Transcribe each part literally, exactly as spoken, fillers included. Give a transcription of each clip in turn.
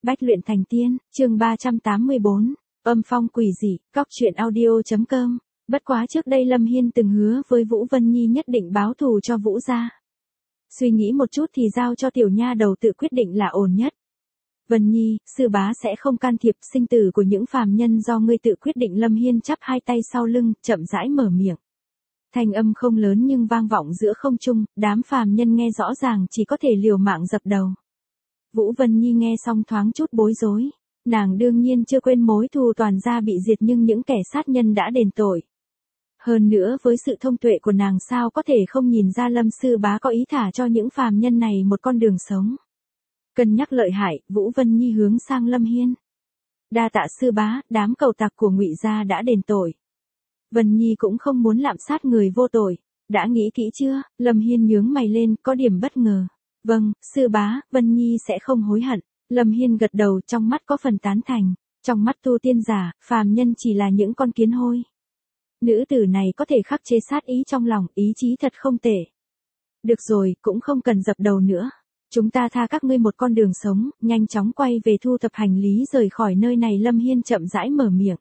Bách luyện thành tiên, chương ba trăm tám mươi bốn, âm phong quỷ dị, cóc truyện audio.com. Bất quá trước đây Lâm Hiên từng hứa với Vũ Vân Nhi nhất định báo thù cho Vũ gia. Suy nghĩ một chút thì giao cho tiểu nha đầu tự quyết định là ổn nhất. Vân Nhi, sư bá sẽ không can thiệp, sinh tử của những phàm nhân do ngươi tự quyết định. Lâm Hiên chắp hai tay sau lưng, chậm rãi mở miệng. Thanh âm không lớn nhưng vang vọng giữa không trung, đám phàm nhân nghe rõ ràng chỉ có thể liều mạng dập đầu. Vũ Vân Nhi nghe xong thoáng chút bối rối. Nàng đương nhiên chưa quên mối thù toàn gia bị diệt nhưng những kẻ sát nhân đã đền tội. Hơn nữa với sự thông tuệ của nàng sao có thể không nhìn ra Lâm sư bá có ý thả cho những phàm nhân này một con đường sống. Cân nhắc lợi hại, Vũ Vân Nhi hướng sang Lâm Hiên. Đa tạ sư bá, đám cầu tặc của Ngụy gia đã đền tội. Vân Nhi cũng không muốn lạm sát người vô tội. Đã nghĩ kỹ chưa? Lâm Hiên nhướng mày lên, có điểm bất ngờ. Vâng, sư bá, Vân Nhi sẽ không hối hận. Lâm Hiên gật đầu, trong mắt có phần tán thành. Trong mắt tu tiên giả, phàm nhân chỉ là những con kiến hôi. Nữ tử này có thể khắc chế sát ý trong lòng, ý chí thật không tệ. Được rồi, cũng không cần dập đầu nữa. Chúng ta tha các ngươi một con đường sống, nhanh chóng quay về thu thập hành lý rời khỏi nơi này. Lâm Hiên chậm rãi mở miệng.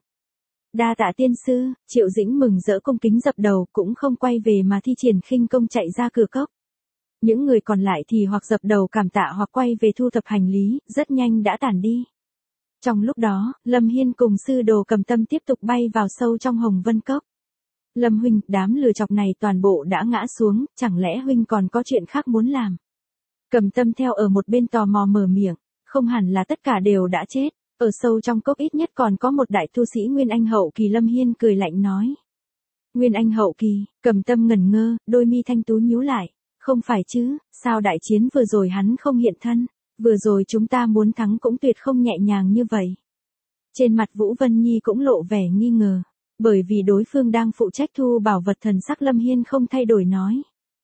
Đa tạ tiên sư. Triệu Dĩnh mừng rỡ cung kính dập đầu, cũng không quay về mà thi triển khinh công chạy ra cửa cốc. Những người còn lại thì hoặc dập đầu cảm tạ hoặc quay về thu thập hành lý, rất nhanh đã tản đi. Trong lúc đó, Lâm Hiên cùng sư đồ Cầm Tâm tiếp tục bay vào sâu trong Hồng Vân Cốc. Lâm huynh, đám lừa chọc này toàn bộ đã ngã xuống, chẳng lẽ huynh còn có chuyện khác muốn làm? Cầm Tâm theo ở một bên tò mò mở miệng, không hẳn là tất cả đều đã chết, ở sâu trong cốc ít nhất còn có một đại tu sĩ Nguyên Anh hậu kỳ. Lâm Hiên cười lạnh nói. Nguyên Anh hậu kỳ? Cầm Tâm ngẩn ngơ, đôi mi thanh tú nhíu lại. Không phải chứ, sao đại chiến vừa rồi hắn không hiện thân, vừa rồi chúng ta muốn thắng cũng tuyệt không nhẹ nhàng như vậy. Trên mặt Vũ Vân Nhi cũng lộ vẻ nghi ngờ, bởi vì đối phương đang phụ trách thu bảo vật. Thần sắc Lâm Hiên không thay đổi nói.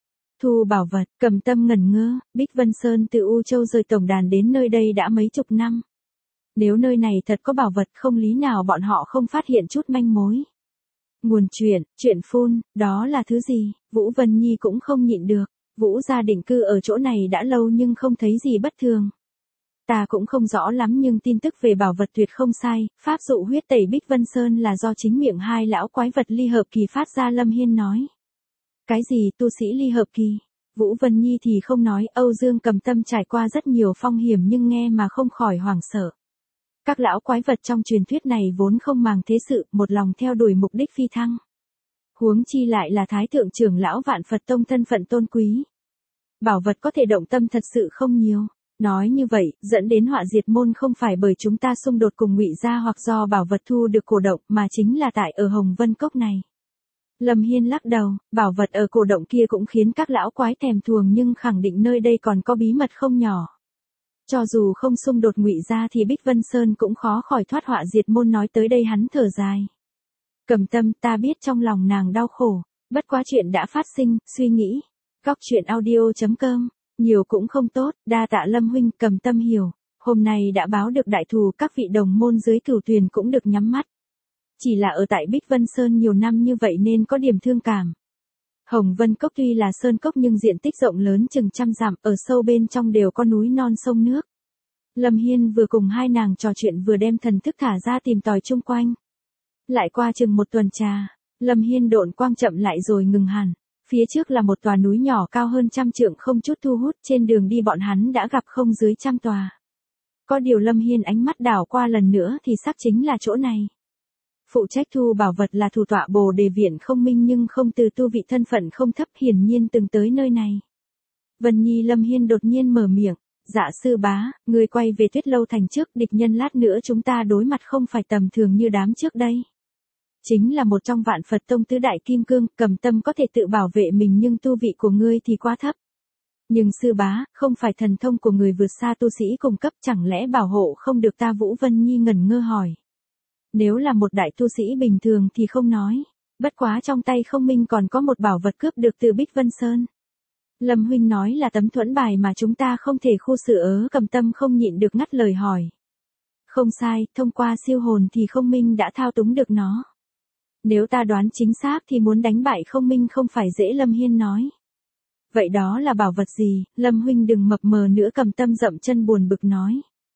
Thu bảo vật? Cầm Tâm ngẩn ngơ, Bích Vân Sơn từ U Châu rời tổng đàn đến nơi đây đã mấy chục năm. Nếu nơi này thật có bảo vật không lý nào bọn họ không phát hiện chút manh mối. Nguồn chuyện, chuyện phun, đó là thứ gì? Vũ Vân Nhi cũng không nhịn được. Vũ gia định cư ở chỗ này đã lâu nhưng không thấy gì bất thường. Ta cũng không rõ lắm nhưng tin tức về bảo vật tuyệt không sai, pháp dụ huyết tẩy Bích Vân Sơn là do chính miệng hai lão quái vật ly hợp kỳ phát ra. Lâm Hiên nói. Cái gì tu sĩ ly hợp kỳ? Vũ Vân Nhi thì không nói. Âu Dương Cầm Tâm trải qua rất nhiều phong hiểm nhưng nghe mà không khỏi hoảng sợ. Các lão quái vật trong truyền thuyết này vốn không màng thế sự, một lòng theo đuổi mục đích phi thăng. Huống chi lại là Thái thượng trưởng lão Vạn Phật Tông thân phận tôn quý. Bảo vật có thể động tâm thật sự không nhiều. Nói như vậy, dẫn đến họa diệt môn không phải bởi chúng ta xung đột cùng Ngụy gia hoặc do bảo vật thu được cổ động mà chính là tại ở Hồng Vân Cốc này. Lâm Hiên lắc đầu, bảo vật ở cổ động kia cũng khiến các lão quái thèm thuồng nhưng khẳng định nơi đây còn có bí mật không nhỏ. Cho dù không xung đột Ngụy gia thì Bích Vân Sơn cũng khó khỏi thoát họa diệt môn. Nói tới đây hắn thở dài. Cầm Tâm, ta biết trong lòng nàng đau khổ, bất quá chuyện đã phát sinh, suy nghĩ. Cóc truyện audio.com, nhiều cũng không tốt, đa tạ Lâm huynh. Cầm Tâm hiểu, hôm nay đã báo được đại thù, các vị đồng môn dưới cửu thuyền cũng được nhắm mắt. Chỉ là ở tại Bích Vân Sơn nhiều năm như vậy nên có điểm thương cảm. Hồng Vân Cốc tuy là sơn cốc nhưng diện tích rộng lớn chừng trăm dặm, ở sâu bên trong đều có núi non sông nước. Lâm Hiên vừa cùng hai nàng trò chuyện vừa đem thần thức thả ra tìm tòi chung quanh. Lại qua chừng một tuần trà, Lâm Hiên độn quang chậm lại rồi ngừng hẳn. Phía trước là một tòa núi nhỏ cao hơn trăm trượng không chút thu hút, trên đường đi bọn hắn đã gặp không dưới trăm tòa. Có điều Lâm Hiên ánh mắt đảo qua lần nữa thì xác chính là chỗ này. Phụ trách thu bảo vật là thủ tọa Bồ Đề Viện Không Minh nhưng không từ tu vị thân phận không thấp, hiển nhiên từng tới nơi này. Vân Nhi. Lâm Hiên đột nhiên mở miệng. Dạ sư bá, người quay về Tuyết Lâu Thành trước, địch nhân lát nữa chúng ta đối mặt không phải tầm thường như đám trước đây. Chính là một trong Vạn Phật Tông tứ đại kim cương. Cầm Tâm có thể tự bảo vệ mình nhưng tu vị của ngươi thì quá thấp. Nhưng sư bá, không phải thần thông của người vượt xa tu sĩ cùng cấp, chẳng lẽ bảo hộ không được ta? Vũ Vân Nhi ngẩn ngơ hỏi. Nếu là một đại tu sĩ bình thường thì không nói. Bất quá trong tay Không Minh còn có một bảo vật cướp được từ Bích Vân Sơn. Lâm huynh nói là tấm thuẫn bài mà chúng ta không thể khu xử ớ? Cầm Tâm không nhịn được ngắt lời hỏi. Không sai, thông qua siêu hồn thì Không Minh đã thao túng được nó. Nếu ta đoán chính xác thì muốn đánh bại Không Minh không phải dễ. Lâm Hiên nói. Vậy đó là bảo vật gì? Lâm huynh đừng mập mờ nữa. Cầm Tâm dậm chân buồn bực nói.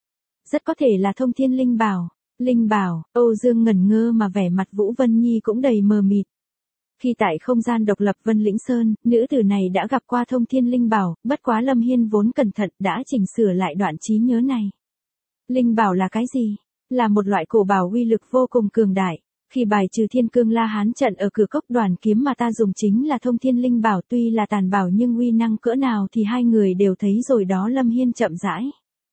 Rất có thể là thông thiên linh bảo. Linh bảo, Âu Dương ngẩn ngơ mà vẻ mặt Vũ Vân Nhi cũng đầy mờ mịt. Khi tại không gian độc lập Vân Lĩnh Sơn, nữ tử này đã gặp qua thông thiên linh bảo, bất quá Lâm Hiên vốn cẩn thận đã chỉnh sửa lại đoạn trí nhớ này. Linh bảo là cái gì? Là một loại cổ bảo uy lực vô cùng cường đại. Khi bài trừ thiên cương la hán trận ở cửa cốc đoàn kiếm mà ta dùng chính là thông thiên linh bảo, tuy là tàn bảo nhưng uy năng cỡ nào thì hai người đều thấy rồi đó. Lâm Hiên chậm rãi.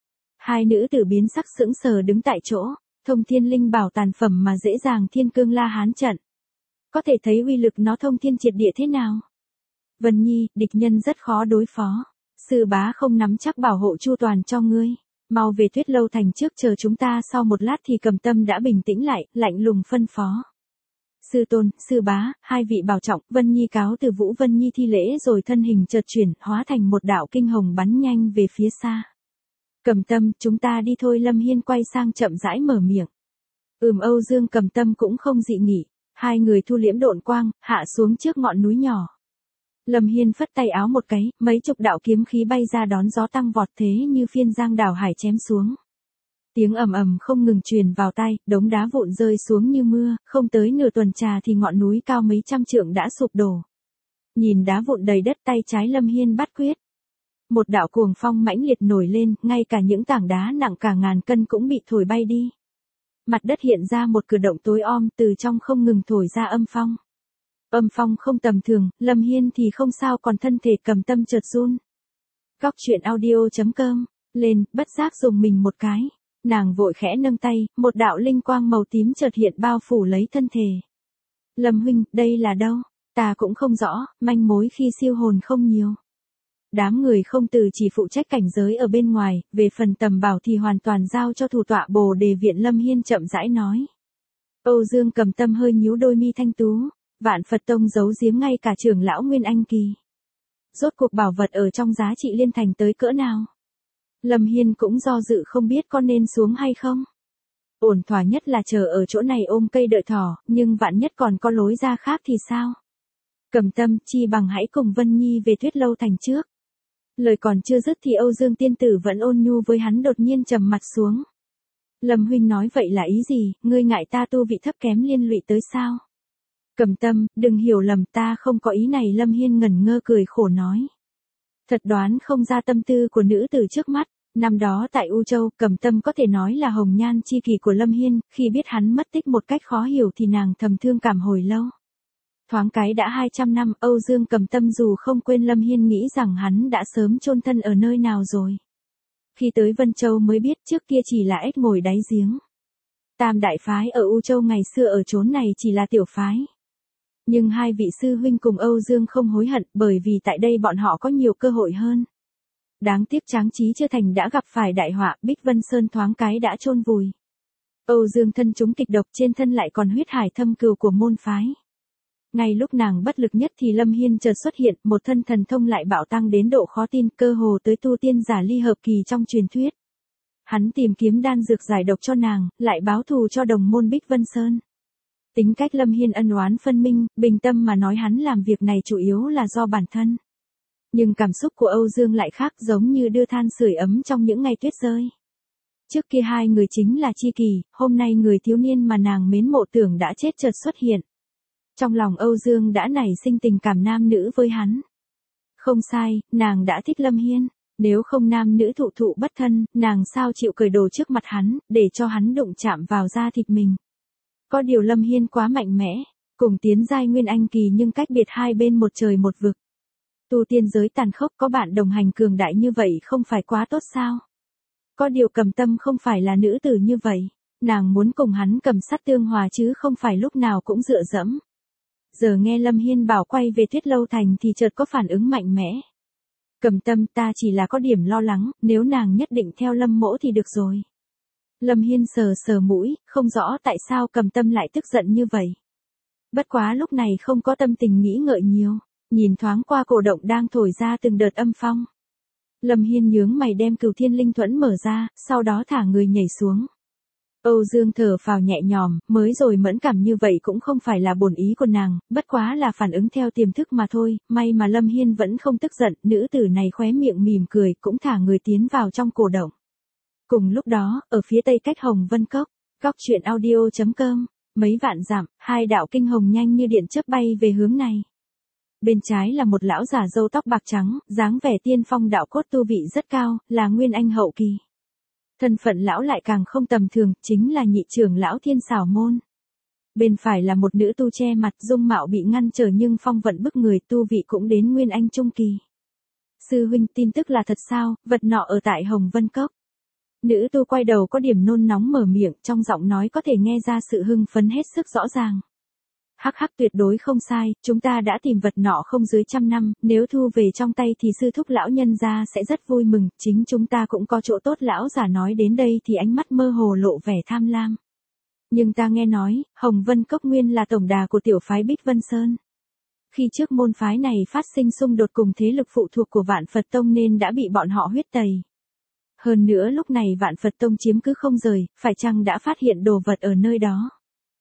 Hai nữ tử biến sắc sững sờ đứng tại chỗ, thông thiên linh bảo tàn phẩm mà dễ dàng thiên cương la hán trận. Có thể thấy uy lực nó thông thiên triệt địa thế nào. Vân Nhi, địch nhân rất khó đối phó. Sư bá không nắm chắc bảo hộ chu toàn cho ngươi. Mau về Tuyết Lâu Thành trước chờ chúng ta. Sau một lát thì Cầm Tâm đã bình tĩnh lại, lạnh lùng phân phó. Sư tôn, sư bá, hai vị bảo trọng. Vân Nhi cáo từ. Vũ Vân Nhi thi lễ rồi thân hình chợt chuyển, hóa thành một đạo kinh hồng bắn nhanh về phía xa. Cầm Tâm, chúng ta đi thôi. Lâm Hiên quay sang chậm rãi mở miệng. Ừm. Âu Dương Cầm Tâm cũng không dị nghị. Hai người thu liễm độn quang, hạ xuống trước ngọn núi nhỏ. Lâm Hiên phất tay áo một cái, mấy chục đạo kiếm khí bay ra đón gió tăng vọt thế như phiên giang đảo hải chém xuống. Tiếng ầm ầm không ngừng truyền vào tai, đống đá vụn rơi xuống như mưa, không tới nửa tuần trà thì ngọn núi cao mấy trăm trượng đã sụp đổ. Nhìn đá vụn đầy đất, tay trái Lâm Hiên bắt quyết. Một đạo cuồng phong mãnh liệt nổi lên, ngay cả những tảng đá nặng cả ngàn cân cũng bị thổi bay đi. Mặt đất hiện ra một cử động tối om, từ trong không ngừng thổi ra âm phong. Âm phong không tầm thường, Lâm Hiên thì không sao, còn thân thể Cầm Tâm chợt run. Góc truyện audio chấm com, lên, bất giác dùng mình một cái. Nàng vội khẽ nâng tay, một đạo linh quang màu tím chợt hiện bao phủ lấy thân thể. Lâm huynh, đây là đâu? Ta cũng không rõ, manh mối khi siêu hồn không nhiều. Đám người không từ chỉ phụ trách cảnh giới ở bên ngoài, về phần tầm bảo thì hoàn toàn giao cho thủ tọa Bồ Đề Viện. Lâm Hiên chậm rãi nói. Âu Dương Cầm Tâm hơi nhíu đôi mi thanh tú. Vạn Phật Tông giấu giếm ngay cả trưởng lão Nguyên Anh Kỳ. Rốt cuộc bảo vật ở trong giá trị liên thành tới cỡ nào? Lâm Hiên cũng do dự không biết có nên xuống hay không. Ổn thỏa nhất là chờ ở chỗ này ôm cây đợi thỏ, nhưng vạn nhất còn có lối ra khác thì sao? Cầm Tâm, chi bằng hãy cùng Vân Nhi về Tuyết Lâu Thành trước. Lời còn chưa dứt thì Âu Dương tiên tử vẫn ôn nhu với hắn đột nhiên trầm mặt xuống. Lâm huynh nói vậy là ý gì, ngươi ngại ta tu vị thấp kém liên lụy tới sao? Cầm Tâm, đừng hiểu lầm, ta không có ý này. Lâm Hiên ngẩn ngơ cười khổ nói. Thật đoán không ra tâm tư của nữ tử trước mắt. Năm đó tại U Châu, Cầm Tâm có thể nói là hồng nhan chi kỷ của Lâm Hiên, khi biết hắn mất tích một cách khó hiểu thì nàng thầm thương cảm hồi lâu. Thoáng cái đã hai trăm năm, Âu Dương Cầm Tâm dù không quên Lâm Hiên nghĩ rằng hắn đã sớm chôn thân ở nơi nào rồi. Khi tới Vân Châu mới biết trước kia chỉ là ếch ngồi đáy giếng. Tam đại phái ở U Châu ngày xưa ở chốn này chỉ là tiểu phái. Nhưng hai vị sư huynh cùng Âu Dương không hối hận, bởi vì tại đây bọn họ có nhiều cơ hội hơn. Đáng tiếc Tráng Trí chưa thành đã gặp phải đại họa, Bích Vân Sơn thoáng cái đã chôn vùi. Âu Dương thân chúng kịch độc, trên thân lại còn huyết hải thâm cừu của môn phái. Ngay lúc nàng bất lực nhất thì Lâm Hiên chợt xuất hiện, một thân thần thông lại bạo tăng đến độ khó tin, cơ hồ tới tu tiên giả ly hợp kỳ trong truyền thuyết. Hắn tìm kiếm đan dược giải độc cho nàng, lại báo thù cho đồng môn Bích Vân Sơn. Tính cách Lâm Hiên ân oán phân minh, bình tâm mà nói hắn làm việc này chủ yếu là do bản thân. Nhưng cảm xúc của Âu Dương lại khác, giống như đưa than sưởi ấm trong những ngày tuyết rơi. Trước kia hai người chính là tri kỷ, hôm nay người thiếu niên mà nàng mến mộ tưởng đã chết chợt xuất hiện. Trong lòng Âu Dương đã nảy sinh tình cảm nam nữ với hắn. Không sai, nàng đã thích Lâm Hiên. Nếu không nam nữ thụ thụ bất thân, nàng sao chịu cởi đồ trước mặt hắn, để cho hắn đụng chạm vào da thịt mình. Có điều Lâm Hiên quá mạnh mẽ, cùng tiến giai Nguyên Anh Kỳ nhưng cách biệt hai bên một trời một vực. Tu tiên giới tàn khốc, có bạn đồng hành cường đại như vậy không phải quá tốt sao? Có điều Cầm Tâm không phải là nữ tử như vậy, nàng muốn cùng hắn cầm sát tương hòa chứ không phải lúc nào cũng dựa dẫm. Giờ nghe Lâm Hiên bảo quay về Tuyết Lâu Thành thì chợt có phản ứng mạnh mẽ. Cầm Tâm, ta chỉ là có điểm lo lắng, nếu nàng nhất định theo Lâm mỗ thì được rồi. Lâm Hiên sờ sờ mũi, không rõ tại sao Cầm Tâm lại tức giận như vậy. Bất quá lúc này không có tâm tình nghĩ ngợi nhiều, nhìn thoáng qua cổ động đang thổi ra từng đợt âm phong. Lâm Hiên nhướng mày đem Cửu Thiên Linh Thuẫn mở ra, sau đó thả người nhảy xuống. Âu Dương thở phào nhẹ nhõm, mới rồi mẫn cảm như vậy cũng không phải là bổn ý của nàng, bất quá là phản ứng theo tiềm thức mà thôi, may mà Lâm Hiên vẫn không tức giận, nữ tử này khóe miệng mỉm cười cũng thả người tiến vào trong cổ động. Cùng lúc đó, ở phía tây cách Hồng Vân Cốc, Cóc Truyện Audio chấm com, mấy vạn dặm, hai đạo kinh hồng nhanh như điện chớp bay về hướng này. Bên trái là một lão già râu tóc bạc trắng, dáng vẻ tiên phong đạo cốt, tu vị rất cao, là Nguyên Anh hậu kỳ. Thân phận lão lại càng không tầm thường, chính là nhị trưởng lão Thiên Xảo Môn. Bên phải là một nữ tu che mặt, dung mạo bị ngăn trở nhưng phong vận bức người, tu vị cũng đến Nguyên Anh trung kỳ. Sư huynh, tin tức là thật sao, vật nọ ở tại Hồng Vân Cốc. Nữ tu quay đầu có điểm nôn nóng mở miệng, trong giọng nói có thể nghe ra sự hưng phấn hết sức rõ ràng. Hắc hắc, tuyệt đối không sai, chúng ta đã tìm vật nọ không dưới trăm năm, nếu thu về trong tay thì sư thúc lão nhân gia sẽ rất vui mừng, chính chúng ta cũng có chỗ tốt. Lão giả nói đến đây thì ánh mắt mơ hồ lộ vẻ tham lam. Nhưng ta nghe nói, Hồng Vân Cốc nguyên là tổng đà của tiểu phái Bích Vân Sơn. Khi trước môn phái này phát sinh xung đột cùng thế lực phụ thuộc của Vạn Phật Tông nên đã bị bọn họ huyết tẩy. Hơn nữa lúc này Vạn Phật Tông chiếm cứ không rời, phải chăng đã phát hiện đồ vật ở nơi đó?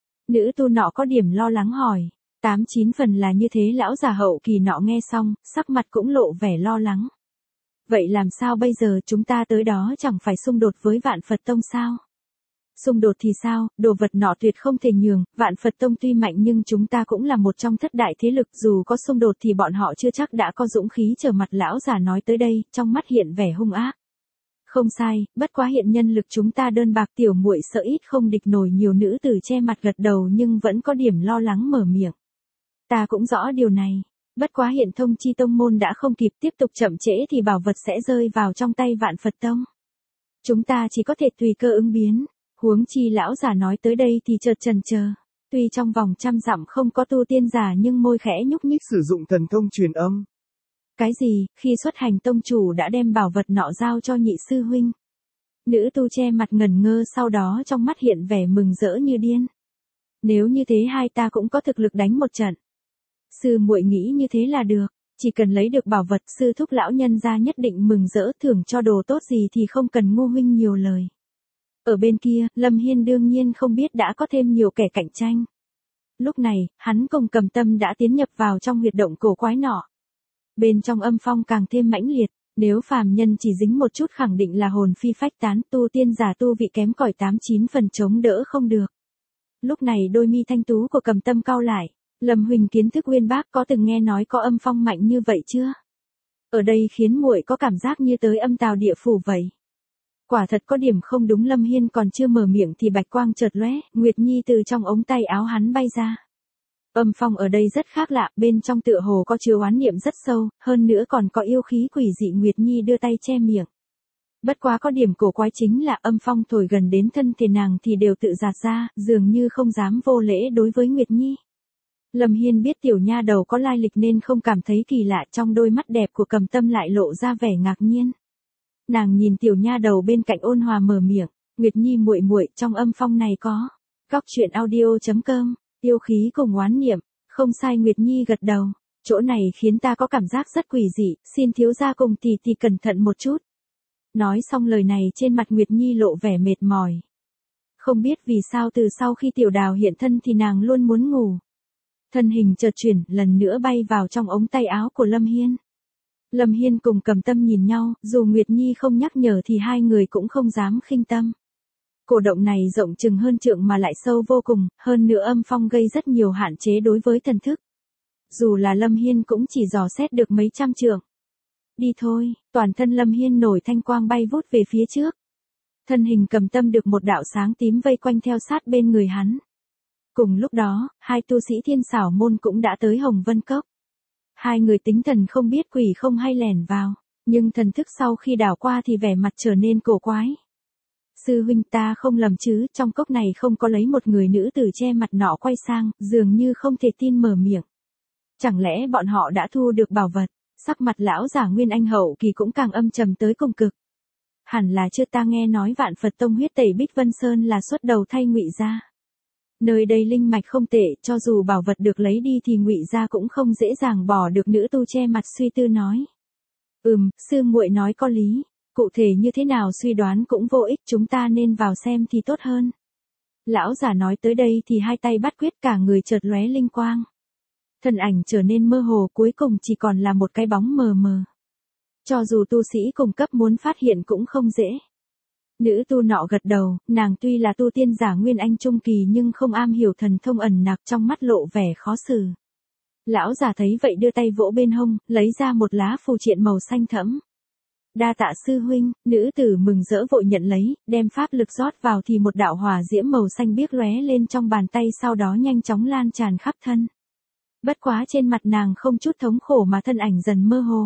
Nữ tu nọ có điểm lo lắng hỏi. Tám chín phần là như thế. Lão già hậu kỳ nọ nghe xong, sắc mặt cũng lộ vẻ lo lắng. Vậy làm sao bây giờ, chúng ta tới đó chẳng phải xung đột với Vạn Phật Tông sao? Xung đột thì sao, đồ vật nọ tuyệt không thể nhường, Vạn Phật Tông tuy mạnh nhưng chúng ta cũng là một trong thất đại thế lực, dù có xung đột thì bọn họ chưa chắc đã có dũng khí trở mặt. Lão già nói tới đây, trong mắt hiện vẻ hung ác. Không sai, bất quá hiện nhân lực chúng ta đơn bạc, tiểu muội sợ ít không địch nổi. Nhiều nữ tử che mặt gật đầu nhưng vẫn có điểm lo lắng mở miệng. Ta cũng rõ điều này, bất quá hiện thông chi tông môn đã không kịp, tiếp tục chậm trễ thì bảo vật sẽ rơi vào trong tay Vạn Phật Tông. Chúng ta chỉ có thể tùy cơ ứng biến. Huống chi lão giả nói tới đây thì chợt chần chờ. Tuy trong vòng trăm dặm không có tu tiên giả nhưng môi khẽ nhúc nhích. Sử dụng thần thông truyền âm. Cái gì, khi xuất hành tông chủ đã đem bảo vật nọ giao cho nhị sư huynh. Nữ tu che mặt ngẩn ngơ, sau đó trong mắt hiện vẻ mừng rỡ như điên. Nếu như thế hai ta cũng có thực lực đánh một trận. Sư muội nghĩ như thế là được, chỉ cần lấy được bảo vật, sư thúc lão nhân gia nhất định mừng rỡ, thưởng cho đồ tốt gì thì không cần Ngô huynh nhiều lời. Ở bên kia, Lâm Hiên đương nhiên không biết đã có thêm nhiều kẻ cạnh tranh. Lúc này, hắn cùng Cầm Tâm đã tiến nhập vào trong huyệt động cổ quái nọ. Bên trong âm phong càng thêm mãnh liệt, nếu phàm nhân chỉ dính một chút khẳng định là hồn phi phách tán, tu tiên giả tu vị kém cỏi tám chín phần chống đỡ không được. Lúc này đôi mi thanh tú của Cầm Tâm cau lại, Lâm huynh kiến thức uyên bác, có từng nghe nói có âm phong mạnh như vậy chưa? Ở đây khiến muội có cảm giác như tới âm tào địa phủ vậy. Quả thật có điểm không đúng. Lâm Hiên còn chưa mở miệng thì bạch quang chợt lóe, Nguyệt Nhi từ trong ống tay áo hắn bay ra. Âm phong ở đây rất khác lạ, bên trong tựa hồ có chứa oán niệm rất sâu, hơn nữa còn có yêu khí quỷ dị. Nguyệt Nhi đưa tay che miệng. Bất quá có điểm cổ quái chính là âm phong thổi gần đến thân thể nàng thì đều tự giạt ra, dường như không dám vô lễ đối với Nguyệt Nhi. Lâm Hiên biết tiểu nha đầu có lai lịch nên không cảm thấy kỳ lạ, trong đôi mắt đẹp của Cầm Tâm lại lộ ra vẻ ngạc nhiên. Nàng nhìn tiểu nha đầu bên cạnh ôn hòa mở miệng, Nguyệt Nhi muội muội, trong âm phong này có Cóc Truyện Audio chấm com, yêu khí cùng oán niệm. Không sai, Nguyệt Nhi gật đầu, chỗ này khiến ta có cảm giác rất quỷ dị, xin thiếu gia cùng tỷ tỷ cẩn thận một chút. Nói xong lời này trên mặt Nguyệt Nhi lộ vẻ mệt mỏi. Không biết vì sao từ sau khi tiểu đào hiện thân thì nàng luôn muốn ngủ. Thân hình chợt chuyển, lần nữa bay vào trong ống tay áo của Lâm Hiên. Lâm Hiên cùng Cầm Tâm nhìn nhau, dù Nguyệt Nhi không nhắc nhở thì hai người cũng không dám khinh tâm. Cổ động này rộng chừng hơn trượng mà lại sâu vô cùng, hơn nữa âm phong gây rất nhiều hạn chế đối với thần thức. Dù là Lâm Hiên cũng chỉ dò xét được mấy trăm trượng. Đi thôi, toàn thân Lâm Hiên nổi thanh quang bay vút về phía trước. Thân hình Cầm Tâm được một đạo sáng tím vây quanh theo sát bên người hắn. Cùng lúc đó, hai tu sĩ Thiên Xảo Môn cũng đã tới Hồng Vân Cốc. Hai người tính thần không biết quỷ không hay lẻn vào, nhưng thần thức sau khi đảo qua thì vẻ mặt trở nên cổ quái. Sư huynh, ta không lầm chứ, trong cốc này không có lấy một người nữ tử che mặt nọ quay sang, dường như không thể tin mở miệng. Chẳng lẽ bọn họ đã thu được bảo vật? Sắc mặt lão giả Nguyên Anh hậu kỳ cũng càng âm trầm tới cùng cực. Hẳn là chưa, ta nghe nói Vạn Phật Tông huyết tẩy Bích Vân Sơn là xuất đầu thay Ngụy gia. Nơi đây linh mạch không tệ, cho dù bảo vật được lấy đi thì Ngụy gia cũng không dễ dàng bỏ được. Nữ tu che mặt suy tư nói. Ừm, sư muội nói có lý, cụ thể như thế nào suy đoán cũng vô ích, chúng ta nên vào xem thì tốt hơn. Lão giả nói tới đây thì hai tay bắt quyết, cả người chợt lóe linh quang. Thân ảnh trở nên mơ hồ, cuối cùng chỉ còn là một cái bóng mờ mờ. Cho dù tu sĩ cùng cấp muốn phát hiện cũng không dễ. Nữ tu nọ gật đầu, nàng tuy là tu tiên giả nguyên anh trung kỳ nhưng không am hiểu thần thông ẩn nặc, trong mắt lộ vẻ khó xử. Lão già thấy vậy đưa tay vỗ bên hông, lấy ra một lá phù triện màu xanh thẫm. Đa tạ sư huynh, nữ tử mừng rỡ vội nhận lấy, đem pháp lực rót vào thì một đạo hỏa diễm màu xanh biếc lóe lên trong bàn tay, sau đó nhanh chóng lan tràn khắp thân. Bất quá trên mặt nàng không chút thống khổ mà thân ảnh dần mơ hồ.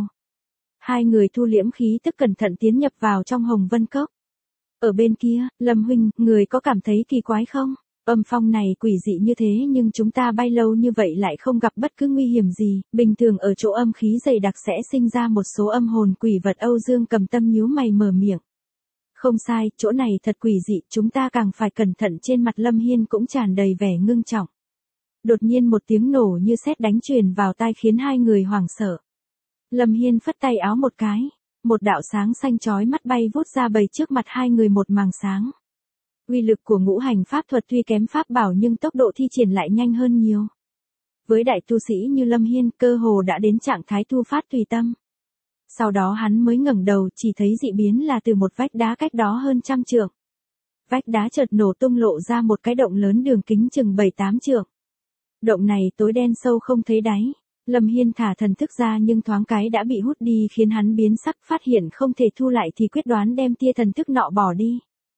Hai người thu liễm khí tức cẩn thận tiến nhập vào trong Hồng Vân Cốc. Ở bên kia, Lâm huynh, người có cảm thấy kỳ quái không? Âm phong này quỷ dị như thế nhưng chúng ta bay lâu như vậy lại không gặp bất cứ nguy hiểm gì, bình thường ở chỗ âm khí dày đặc sẽ sinh ra một số âm hồn quỷ vật. Âu Dương Cầm Tâm nhíu mày mở miệng. Không sai, chỗ này thật quỷ dị, chúng ta càng phải cẩn thận. Trên mặt Lâm Hiên cũng tràn đầy vẻ ngưng trọng. Đột nhiên một tiếng nổ như sét đánh truyền vào tai khiến hai người hoảng sợ. Lâm Hiên phất tay áo một cái, một đạo sáng xanh chói mắt bay vút ra bầy trước mặt hai người một màng sáng. Uy lực của ngũ hành pháp thuật tuy kém pháp bảo nhưng tốc độ thi triển lại nhanh hơn nhiều. Với đại tu sĩ như Lâm Hiên, cơ hồ đã đến trạng thái thu phát tùy tâm. Sau đó hắn mới ngẩng đầu, chỉ thấy dị biến là từ một vách đá cách đó hơn trăm trượng. Vách đá chợt nổ tung lộ ra một cái động lớn đường kính chừng bảy tám trượng. Động này tối đen sâu không thấy đáy. Lâm Hiên thả thần thức ra nhưng thoáng cái đã bị hút đi khiến hắn biến sắc, phát hiện không thể thu lại thì quyết đoán đem tia thần thức nọ bỏ đi.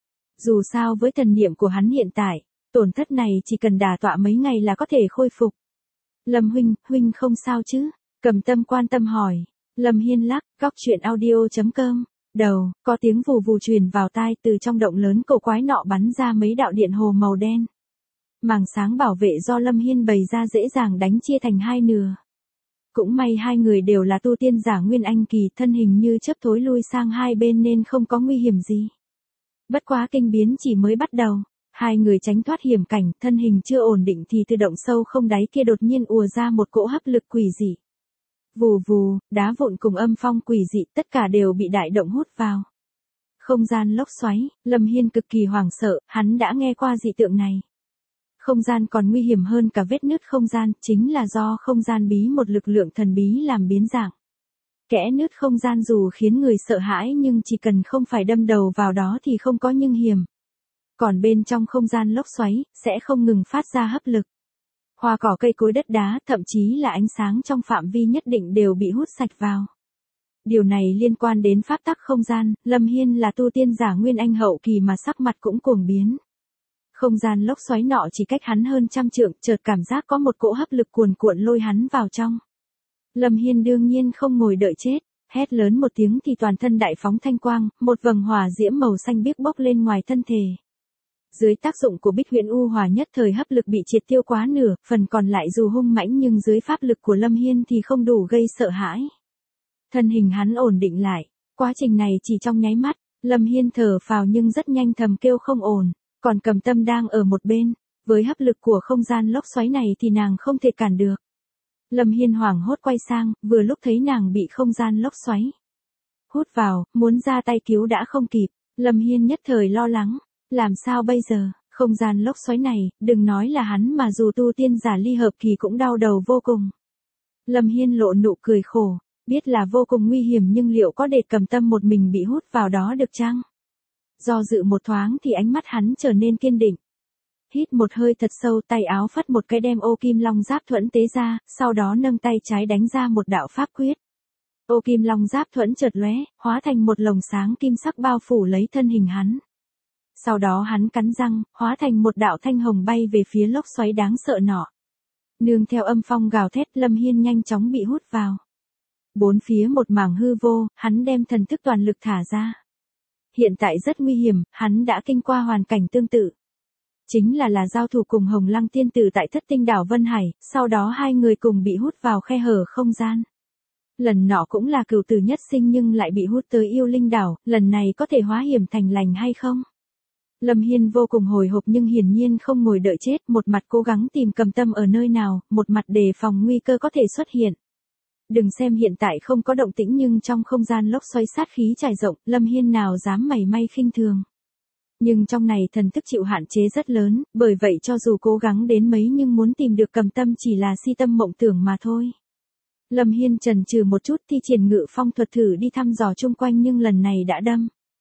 Dù sao với thần niệm của hắn hiện tại, tổn thất này chỉ cần đả tọa mấy ngày là có thể khôi phục. Lâm huynh, huynh không sao chứ? Cầm Tâm quan tâm hỏi. Lâm Hiên lắc, góc truyện audio chấm com. Đầu, có tiếng vù vù truyền vào tai, từ trong động lớn cổ quái nọ bắn ra mấy đạo điện hồ màu đen. Màng sáng bảo vệ do Lâm Hiên bày ra dễ dàng đánh chia thành hai nửa. Cũng may hai người đều là tu tiên giả nguyên anh kỳ, thân hình như chớp thối lui sang hai bên nên không có nguy hiểm gì. Bất quá kinh biến chỉ mới bắt đầu, hai người tránh thoát hiểm cảnh, thân hình chưa ổn định thì từ động sâu không đáy kia đột nhiên ùa ra một cỗ hấp lực quỷ dị. Vù vù, đá vụn cùng âm phong quỷ dị tất cả đều bị đại động hút vào. Không gian lốc xoáy, Lâm Hiên cực kỳ hoảng sợ, hắn đã nghe qua dị tượng này. Không gian còn nguy hiểm hơn cả vết nứt không gian, chính là do không gian bí một lực lượng thần bí làm biến dạng. Kẽ nứt không gian dù khiến người sợ hãi nhưng chỉ cần không phải đâm đầu vào đó thì không có nhưng hiểm. Còn bên trong không gian lốc xoáy, sẽ không ngừng phát ra hấp lực. Hoa cỏ cây cối đất đá, thậm chí là ánh sáng trong phạm vi nhất định đều bị hút sạch vào. Điều này liên quan đến pháp tắc không gian, Lâm Hiên là tu tiên giả nguyên anh hậu kỳ mà sắc mặt cũng cuồng biến. Không gian lốc xoáy nọ chỉ cách hắn hơn trăm trượng, chợt cảm giác có một cỗ hấp lực cuồn cuộn lôi hắn vào trong. Lâm Hiên đương nhiên không ngồi đợi chết, hét lớn một tiếng thì toàn thân đại phóng thanh quang, một vầng hỏa diễm màu xanh biếc bốc lên ngoài thân thể. Dưới tác dụng của Bích Huyễn U Hỏa nhất thời hấp lực bị triệt tiêu quá nửa, phần còn lại dù hung mãnh nhưng dưới pháp lực của Lâm Hiên thì không đủ gây sợ hãi. Thân hình hắn ổn định lại, quá trình này chỉ trong nháy mắt, Lâm Hiên thở phào nhưng rất nhanh thầm kêu không ổn, còn Cầm Tâm đang ở một bên, với hấp lực của không gian lốc xoáy này thì nàng không thể cản được. Lâm Hiên hoảng hốt quay sang, vừa lúc thấy nàng bị không gian lốc xoáy hút vào, muốn ra tay cứu đã không kịp, Lâm Hiên nhất thời lo lắng, làm sao bây giờ, không gian lốc xoáy này, đừng nói là hắn mà dù tu tiên giả ly hợp kỳ cũng đau đầu vô cùng. Lâm Hiên lộ nụ cười khổ, biết là vô cùng nguy hiểm nhưng liệu có để Cầm Tâm một mình bị hút vào đó được chăng? Do dự một thoáng thì ánh mắt hắn trở nên kiên định. Hít một hơi thật sâu, tay áo phất một cái đem ô kim long giáp thuẫn tế ra, sau đó nâng tay trái đánh ra một đạo pháp quyết. Ô kim long giáp thuẫn chợt lóe, hóa thành một lồng sáng kim sắc bao phủ lấy thân hình hắn. Sau đó hắn cắn răng, hóa thành một đạo thanh hồng bay về phía lốc xoáy đáng sợ nọ. Nương theo âm phong gào thét, Lâm Hiên nhanh chóng bị hút vào. Bốn phía một mảng hư vô, hắn đem thần thức toàn lực thả ra. Hiện tại rất nguy hiểm, hắn đã kinh qua hoàn cảnh tương tự. Chính là là giao thủ cùng Hồng Lăng tiên tử tại Thất Tinh đảo Vân Hải, sau đó hai người cùng bị hút vào khe hở không gian. Lần nọ cũng là cửu tử nhất sinh nhưng lại bị hút tới Yêu Linh đảo, lần này có thể hóa hiểm thành lành hay không? Lâm Hiên vô cùng hồi hộp nhưng hiển nhiên không ngồi đợi chết, một mặt cố gắng tìm Cầm Tâm ở nơi nào, một mặt đề phòng nguy cơ có thể xuất hiện. Đừng xem hiện tại không có động tĩnh nhưng trong không gian lốc xoáy sát khí trải rộng, Lâm Hiên nào dám mảy may khinh thường. Nhưng trong này thần thức chịu hạn chế rất lớn, bởi vậy cho dù cố gắng đến mấy nhưng muốn tìm được Cầm Tâm chỉ là si tâm mộng tưởng mà thôi. Lâm Hiên chần chừ một chút thi triển Ngự Phong thuật thử đi thăm dò chung quanh nhưng lần này đã đâm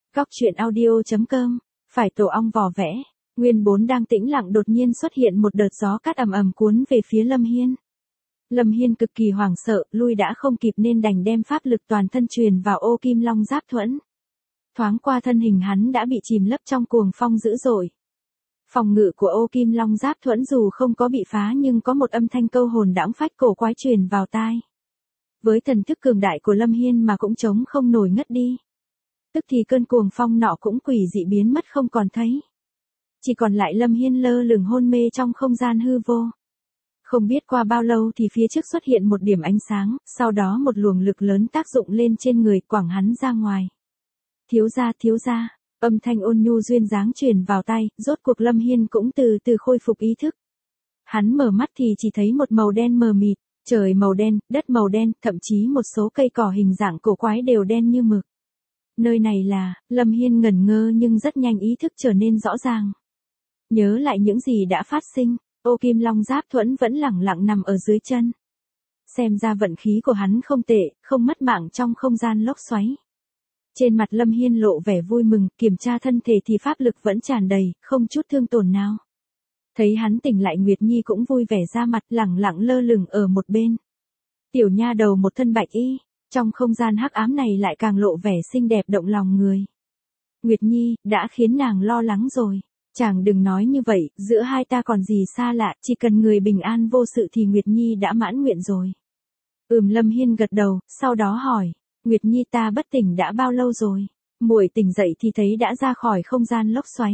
Góc truyện audio chấm com, phải tổ ong vò vẽ, nguyên bốn đang tĩnh lặng đột nhiên xuất hiện một đợt gió cát ầm ầm cuốn về phía Lâm Hiên. Lâm Hiên cực kỳ hoảng sợ, lui đã không kịp nên đành đem pháp lực toàn thân truyền vào ô kim long giáp thuẫn. Thoáng qua thân hình hắn đã bị chìm lấp trong cuồng phong dữ dội. Phòng ngự của ô kim long giáp thuẫn dù không có bị phá nhưng có một âm thanh câu hồn đãng phách cổ quái truyền vào tai. Với thần thức cường đại của Lâm Hiên mà cũng chống không nổi ngất đi. Tức thì cơn cuồng phong nọ cũng quỷ dị biến mất không còn thấy. Chỉ còn lại Lâm Hiên lơ lửng hôn mê trong không gian hư vô. Không biết qua bao lâu thì phía trước xuất hiện một điểm ánh sáng, sau đó một luồng lực lớn tác dụng lên trên người quẳng hắn ra ngoài. Thiếu gia, thiếu gia, âm thanh ôn nhu duyên dáng truyền vào tai, rốt cuộc Lâm Hiên cũng từ từ khôi phục ý thức. Hắn mở mắt thì chỉ thấy một màu đen mờ mịt, trời màu đen, đất màu đen, thậm chí một số cây cỏ hình dạng cổ quái đều đen như mực. Nơi này là, Lâm Hiên ngẩn ngơ nhưng rất nhanh ý thức trở nên rõ ràng. Nhớ lại những gì đã phát sinh, ô kim long giáp thuẫn vẫn lẳng lặng nằm ở dưới chân. Xem ra vận khí của hắn không tệ, không mất mạng trong không gian lốc xoáy. Trên mặt Lâm Hiên lộ vẻ vui mừng, kiểm tra thân thể thì pháp lực vẫn tràn đầy, không chút thương tổn nào. Thấy hắn tỉnh lại Nguyệt Nhi cũng vui vẻ ra mặt, lẳng lặng lơ lửng ở một bên. Tiểu nha đầu một thân bạch y, trong không gian hắc ám này lại càng lộ vẻ xinh đẹp động lòng người. Nguyệt Nhi, đã khiến nàng lo lắng rồi. Chàng đừng nói như vậy, giữa hai ta còn gì xa lạ, chỉ cần người bình an vô sự thì Nguyệt Nhi đã mãn nguyện rồi. Ừm, Lâm Hiên gật đầu, sau đó hỏi, Nguyệt Nhi ta bất tỉnh đã bao lâu rồi? Muội tỉnh dậy thì thấy đã ra khỏi không gian lốc xoáy.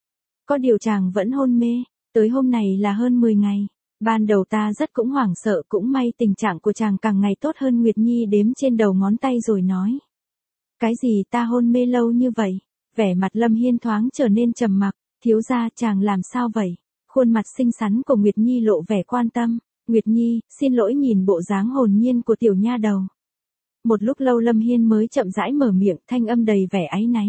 Có điều chàng vẫn hôn mê, tới hôm này là hơn mười ngày. Ban đầu ta rất cũng hoảng sợ, cũng may tình trạng của chàng càng ngày tốt hơn. Nguyệt Nhi đếm trên đầu ngón tay rồi nói. Cái gì ta hôn mê lâu như vậy? Vẻ mặt Lâm Hiên thoáng trở nên trầm mặc. Thiếu gia, chàng làm sao vậy? Khuôn mặt xinh xắn của Nguyệt Nhi lộ vẻ quan tâm. Nguyệt Nhi, xin lỗi, nhìn bộ dáng hồn nhiên của tiểu nha đầu. Một lúc lâu Lâm Hiên mới chậm rãi mở miệng, thanh âm đầy vẻ áy náy.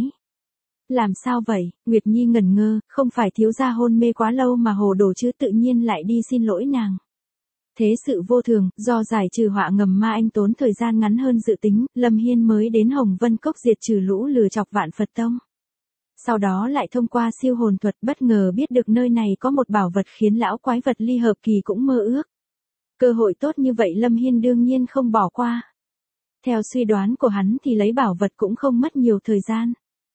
Làm sao vậy? Nguyệt Nhi ngẩn ngơ, không phải thiếu gia hôn mê quá lâu mà hồ đồ chứ, tự nhiên lại đi xin lỗi nàng. Thế sự vô thường, do giải trừ họa ngầm ma anh tốn thời gian ngắn hơn dự tính, Lâm Hiên mới đến Hồng Vân Cốc diệt trừ lũ lừa chọc Vạn Phật Tông. Sau đó lại thông qua siêu hồn thuật bất ngờ biết được nơi này có một bảo vật khiến lão quái vật ly hợp kỳ cũng mơ ước. Cơ hội tốt như vậy Lâm Hiên đương nhiên không bỏ qua. Theo suy đoán của hắn thì lấy bảo vật cũng không mất nhiều thời gian.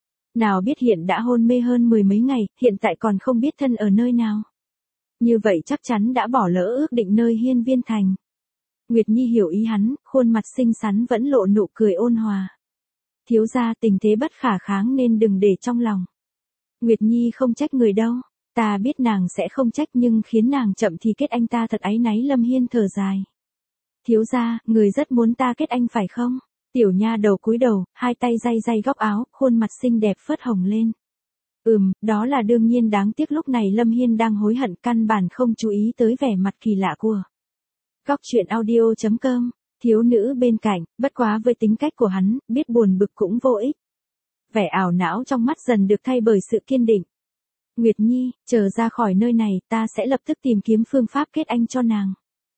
Nào biết hiện đã hôn mê hơn mười mấy ngày, hiện tại còn không biết thân ở nơi nào. Như vậy chắc chắn đã bỏ lỡ ước định nơi Hiên Viên Thành. Nguyệt Nhi hiểu ý hắn, khuôn mặt xinh xắn vẫn lộ nụ cười ôn hòa. Thiếu gia, tình thế bất khả kháng nên đừng để trong lòng. Nguyệt Nhi không trách người đâu, ta biết nàng sẽ không trách nhưng khiến nàng chậm thì kết anh ta thật áy náy. Lâm Hiên thở dài. Thiếu gia, người rất muốn ta kết anh phải không? Tiểu nha đầu cúi đầu, hai tay day day góc áo, khuôn mặt xinh đẹp phớt hồng lên. Ừm, đó là đương nhiên, đáng tiếc lúc này Lâm Hiên đang hối hận, căn bản không chú ý tới vẻ mặt kỳ lạ của. Góc truyện audio chấm com, thiếu nữ bên cạnh, bất quá với tính cách của hắn, biết buồn bực cũng vô ích. Vẻ ảo não trong mắt dần được thay bởi sự kiên định. Nguyệt Nhi, chờ ra khỏi nơi này, ta sẽ lập tức tìm kiếm phương pháp kết anh cho nàng.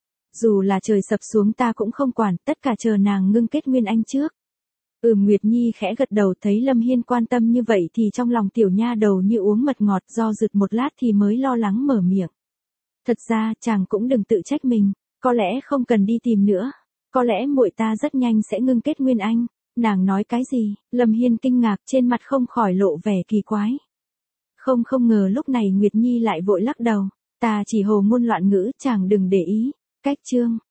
Dù là trời sập xuống ta cũng không quản, tất cả chờ nàng ngưng kết nguyên anh trước. Ừm, Nguyệt Nhi khẽ gật đầu, thấy Lâm Hiên quan tâm như vậy thì trong lòng tiểu nha đầu như uống mật ngọt, do dự một lát thì mới lo lắng mở miệng. Thật ra, chàng cũng đừng tự trách mình, có lẽ không cần đi tìm nữa, có lẽ muội ta rất nhanh sẽ ngưng kết nguyên anh. Nàng nói cái gì? Lâm Hiên kinh ngạc, trên mặt không khỏi lộ vẻ kỳ quái. Không không ngờ lúc này Nguyệt Nhi lại vội lắc đầu, ta chỉ hồ ngôn loạn ngữ, chàng đừng để ý. Cách chương